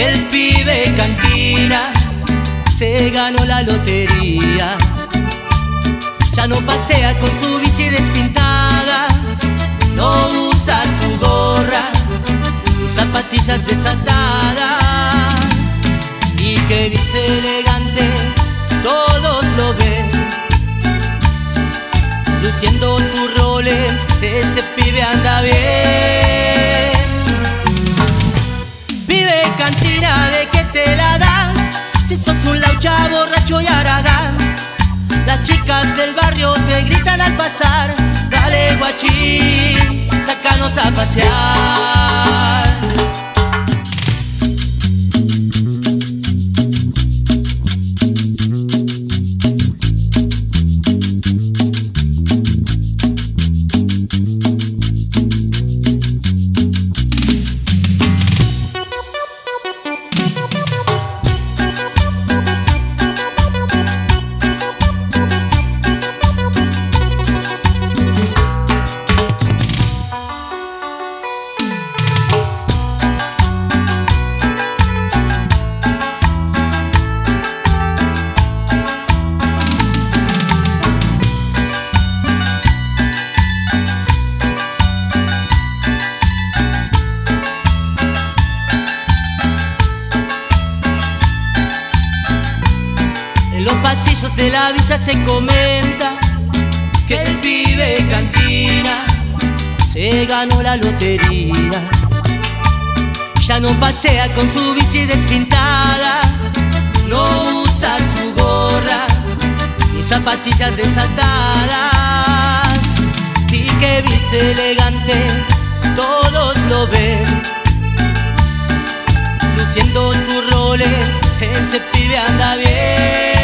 El pibe cantina se ganó la lotería. Ya no pasea con su bici despintada, no usa su gorra ni zapatillas desatadas. Y que viste elegante, todos lo ven, luciendo sus roles, ese pibe anda bien. Pibe cantina, ¿de qué te la das? Si sos un laucha, borracho y haragán. Las chicas del barrio te gritan al pasar: dale guachín, sácanos a pasear. En los pasillos de la villa se comenta que el pibe cantina se ganó la lotería. Ya no pasea con su bici despintada, no usa su gorra ni zapatillas desatadas. Y que viste elegante, todos lo ven, luciendo sus roles, ese pibe anda bien.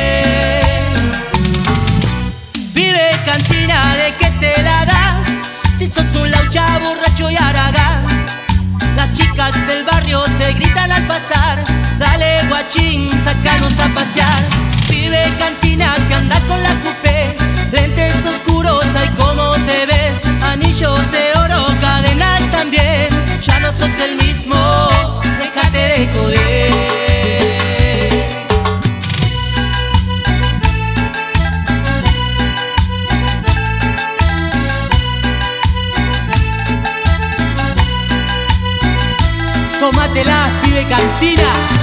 Pibe cantina, ¿de qué te la das? Si sos un laucha, borracho y haragán. Las chicas del barrio te gritan al pasar: dale guachín, sácanos a pasear. Pibe cantina, que andas con la coupé, lentes oscuros, ay cómo te ves, anillos de oro, cadenas también. Ya no sos el mismo, déjate de joder. Tómatela, pibe cantina.